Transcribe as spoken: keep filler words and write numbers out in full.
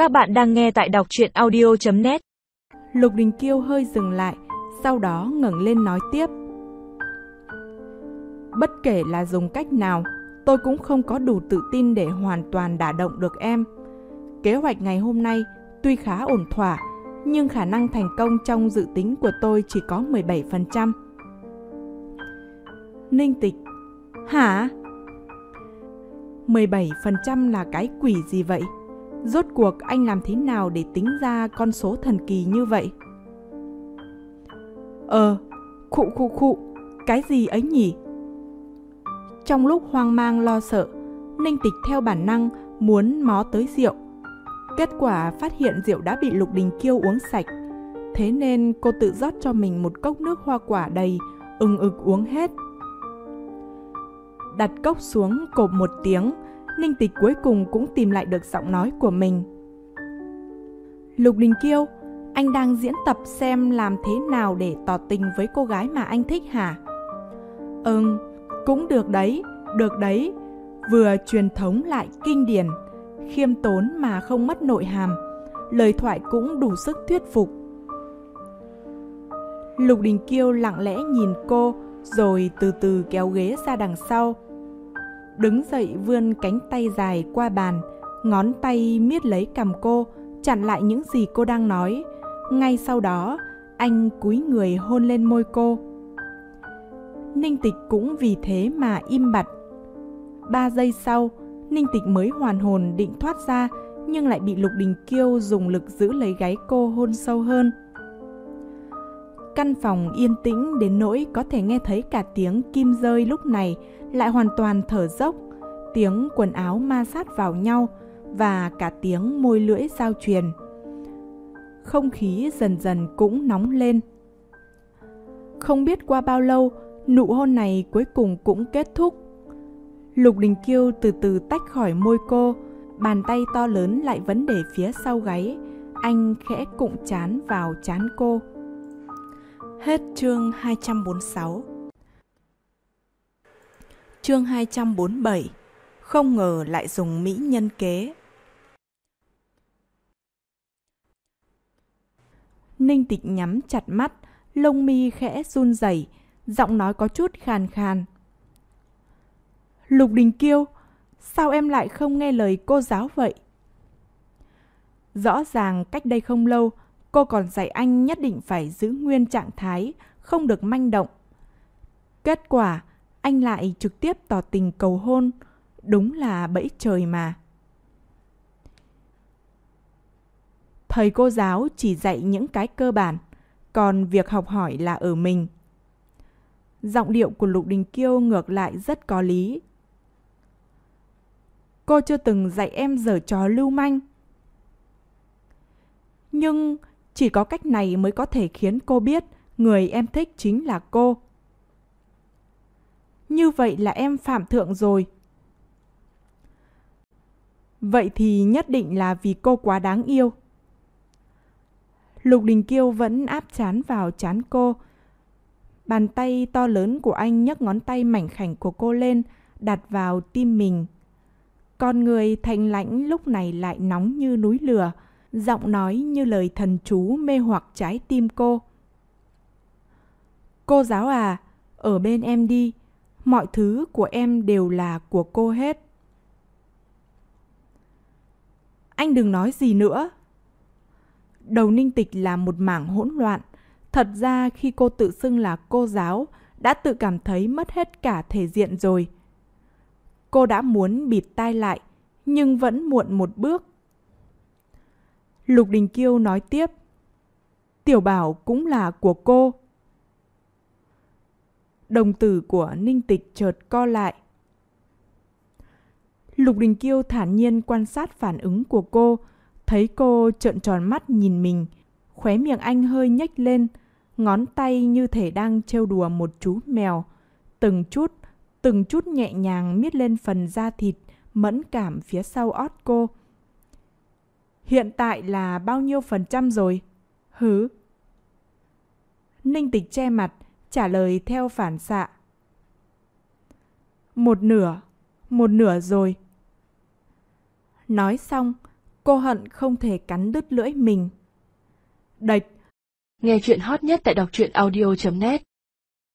Các bạn đang nghe tại đọc truyện audio chấm net. Lục Đình Kiêu hơi dừng lại, sau đó ngẩng lên nói tiếp. Bất kể là dùng cách nào, tôi cũng không có đủ tự tin để hoàn toàn đả động được em. Kế hoạch ngày hôm nay tuy khá ổn thỏa, nhưng khả năng thành công trong dự tính của tôi chỉ có mười bảy phần trăm. Ninh Tịch: Hả? mười bảy phần trăm là cái quỷ gì vậy? Rốt cuộc anh làm thế nào để tính ra con số thần kỳ như vậy? Ờ, khụ khụ khụ, cái gì ấy nhỉ? Trong lúc hoang mang lo sợ, Ninh Tịch theo bản năng muốn mó tới rượu. Kết quả phát hiện rượu đã bị Lục Đình Kiêu uống sạch. Thế nên cô tự rót cho mình một cốc nước hoa quả đầy, ừng ực uống hết. Đặt cốc xuống cộp một tiếng, Ninh Tịch cuối cùng cũng tìm lại được giọng nói của mình. Lục Đình Kiêu, anh đang diễn tập xem làm thế nào để tỏ tình với cô gái mà anh thích hả? Ừm, cũng được đấy, được đấy. Vừa truyền thống lại kinh điển, khiêm tốn mà không mất nội hàm, lời thoại cũng đủ sức thuyết phục. Lục Đình Kiêu lặng lẽ nhìn cô, rồi từ từ kéo ghế ra đằng sau. Đứng dậy vươn cánh tay dài qua bàn, ngón tay miết lấy cằm cô, chặn lại những gì cô đang nói. Ngay sau đó, anh cúi người hôn lên môi cô. Ninh Tịch cũng vì thế mà im bặt. Ba giây sau, Ninh Tịch mới hoàn hồn định thoát ra, nhưng lại bị Lục Đình Kiêu dùng lực giữ lấy gáy cô hôn sâu hơn. Căn phòng yên tĩnh đến nỗi có thể nghe thấy cả tiếng kim rơi lúc này lại hoàn toàn thở dốc, tiếng quần áo ma sát vào nhau và cả tiếng môi lưỡi giao truyền. Không khí dần dần cũng nóng lên. Không biết qua bao lâu, nụ hôn này cuối cùng cũng kết thúc. Lục Đình Kiêu từ từ tách khỏi môi cô, bàn tay to lớn lại vẫn để phía sau gáy. Anh khẽ cụng trán vào trán cô. Hết chương hai trăm bốn mươi sáu. Chương hai trăm bốn mươi bảy. Không ngờ lại dùng mỹ nhân kế. Ninh Tịch nhắm chặt mắt, lông mi khẽ run rẩy, giọng nói có chút khàn khàn. Lục Đình Kiêu, sao em lại không nghe lời cô giáo vậy? Rõ ràng cách đây không lâu, cô còn dạy anh nhất định phải giữ nguyên trạng thái, không được manh động. Kết quả, anh lại trực tiếp tỏ tình cầu hôn. Đúng là bẫy trời mà. Thầy cô giáo chỉ dạy những cái cơ bản, còn việc học hỏi là ở mình. Giọng điệu của Lục Đình Kiêu ngược lại rất có lý. Cô chưa từng dạy em giở trò lưu manh. Nhưng chỉ có cách này mới có thể khiến cô biết người em thích chính là cô. Như vậy là em phạm thượng rồi. Vậy thì nhất định là vì cô quá đáng yêu. Lục Đình Kiêu vẫn áp trán vào trán cô. Bàn tay to lớn của anh nhấc ngón tay mảnh khảnh của cô lên, đặt vào tim mình. Con người thanh lãnh lúc này lại nóng như núi lửa, giọng nói như lời thần chú mê hoặc trái tim cô. Cô giáo à, ở bên em đi, mọi thứ của em đều là của cô hết. Anh đừng nói gì nữa. Đầu Ninh Tịch là một mảng hỗn loạn. Thật ra khi cô tự xưng là cô giáo, đã tự cảm thấy mất hết cả thể diện rồi. Cô đã muốn bịt tai lại, nhưng vẫn muộn một bước. Lục Đình Kiêu nói tiếp. Tiểu Bảo cũng là của cô. Đồng tử của Ninh Tịch chợt co lại. Lục Đình Kiêu thản nhiên quan sát phản ứng của cô, thấy cô trợn tròn mắt nhìn mình, khóe miệng anh hơi nhếch lên, ngón tay như thể đang trêu đùa một chú mèo, từng chút, từng chút nhẹ nhàng miết lên phần da thịt mẫn cảm phía sau ót cô. Hiện tại là bao nhiêu phần trăm rồi? Hứ? Ninh Tịch che mặt, trả lời theo phản xạ. Một nửa, một nửa rồi. Nói xong, Cô hận không thể cắn đứt lưỡi mình. Đạch. Nghe chuyện hot nhất tại đọc truyện audio chấm net